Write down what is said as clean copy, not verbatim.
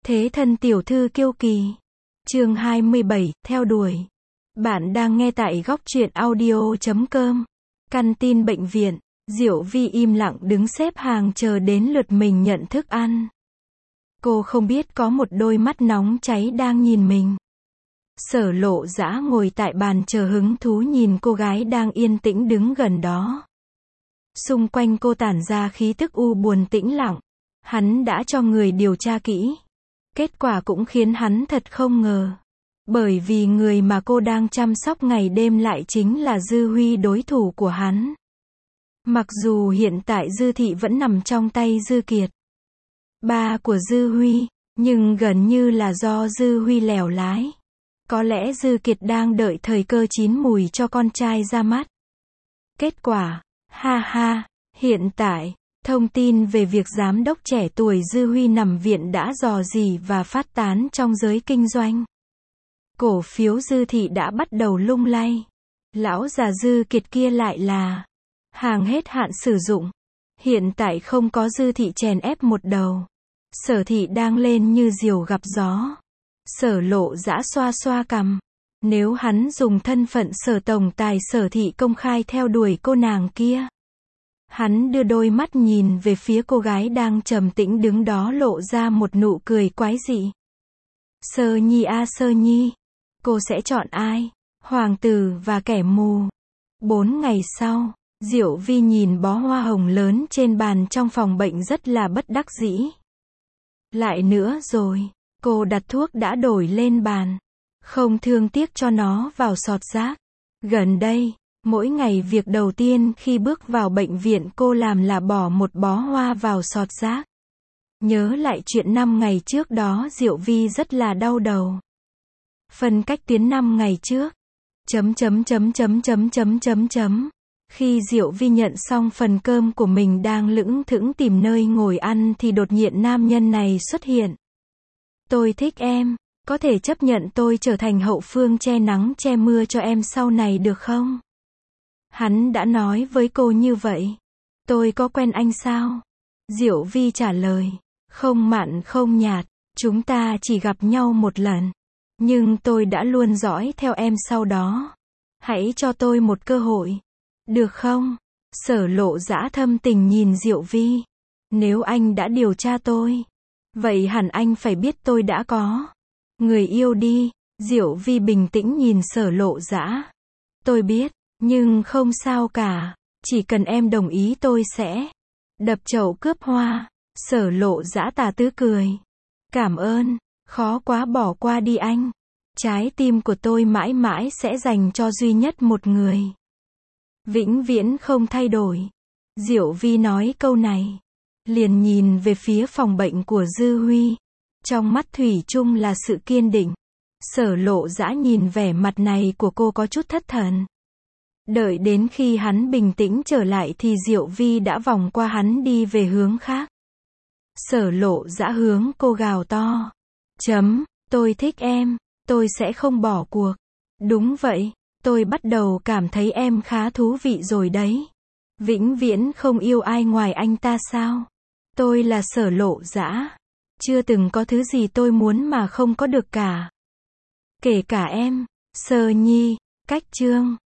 Thế thân tiểu thư kiêu kỳ. Chương 27, theo đuổi. Bạn đang nghe tại góc truyện audio.com. Căn tin bệnh viện, Diệu Vi im lặng đứng xếp hàng chờ đến lượt mình nhận thức ăn. Cô không biết có một đôi mắt nóng cháy đang nhìn mình. Sở Lộ Dã ngồi tại bàn chờ hứng thú nhìn cô gái đang yên tĩnh đứng gần đó. Xung quanh cô tản ra khí tức u buồn tĩnh lặng. Hắn đã cho người điều tra kỹ. Kết quả cũng khiến hắn thật không ngờ. Bởi vì người mà cô đang chăm sóc ngày đêm lại chính là Dư Huy, đối thủ của hắn. Mặc dù hiện tại Dư Thị vẫn nằm trong tay Dư Kiệt, ba của Dư Huy, nhưng gần như là do Dư Huy lèo lái. Có lẽ Dư Kiệt đang đợi thời cơ chín mùi cho con trai ra mắt. Kết quả, ha ha, hiện tại, thông tin về việc giám đốc trẻ tuổi Dư Huy nằm viện đã rò rỉ và phát tán trong giới kinh doanh. Cổ phiếu Dư Thị đã bắt đầu lung lay. Lão già Dư Kiệt kia lại là hàng hết hạn sử dụng. Hiện tại không có Dư Thị chèn ép một đầu. Sở Thị đang lên như diều gặp gió. Sở Lộ Dã xoa xoa cằm. Nếu hắn dùng thân phận Sở tổng tài Sở Thị công khai theo đuổi cô nàng kia. Hắn đưa đôi mắt nhìn về phía cô gái đang trầm tĩnh đứng đó, lộ ra một nụ cười quái dị. Sơ Nhi a Sơ Nhi, cô sẽ chọn ai? Hoàng tử và kẻ mù. 4 ngày sau, Diệu Vi nhìn bó hoa hồng lớn trên bàn trong phòng bệnh rất là bất đắc dĩ. Lại nữa rồi, cô đặt thuốc đã đổi lên bàn. Không thương tiếc cho nó vào sọt rác. Gần đây, mỗi ngày việc đầu tiên khi bước vào bệnh viện cô làm là bỏ một bó hoa vào sọt rác. Nhớ lại chuyện 5 ngày trước đó, Diệu Vi rất là đau đầu. Phân cách tuyến 5 ngày trước. Khi Diệu Vi nhận xong phần cơm của mình đang lững thững tìm nơi ngồi ăn thì đột nhiên nam nhân này xuất hiện. Tôi thích em, có thể chấp nhận tôi trở thành hậu phương che nắng che mưa cho em sau này được không? Hắn đã nói với cô như vậy. Tôi có quen anh sao? Diệu Vi trả lời. Không mặn không nhạt, chúng ta chỉ gặp nhau một lần. Nhưng tôi đã luôn dõi theo em sau đó. Hãy cho tôi một cơ hội. Được không? Sở Lộ Dã thâm tình nhìn Diệu Vi. Nếu anh đã điều tra tôi, vậy hẳn anh phải biết tôi đã có người yêu đi. Diệu Vi bình tĩnh nhìn Sở Lộ Dã. Tôi biết, nhưng không sao cả. Chỉ cần em đồng ý tôi sẽ đập chậu cướp hoa. Sở Lộ Dã tà tứ cười. Cảm ơn, khó quá, bỏ qua đi anh. Trái tim của tôi mãi mãi sẽ dành cho duy nhất một người. Vĩnh viễn không thay đổi. Diệu Vi nói câu này, liền nhìn về phía phòng bệnh của Dư Huy. Trong mắt thủy chung là sự kiên định. Sở Lộ Dã nhìn vẻ mặt này của cô có chút thất thần. Đợi đến khi hắn bình tĩnh trở lại thì Diệu Vi đã vòng qua hắn đi về hướng khác. Sở Lộ Dã hướng cô gào to. Tôi thích em, tôi sẽ không bỏ cuộc. Đúng vậy, tôi bắt đầu cảm thấy em khá thú vị rồi đấy. Vĩnh viễn không yêu ai ngoài anh ta sao? Tôi là Sở Lộ Dã. Chưa từng có thứ gì tôi muốn mà không có được cả. Kể cả em. Sơ Nhi, cách chương.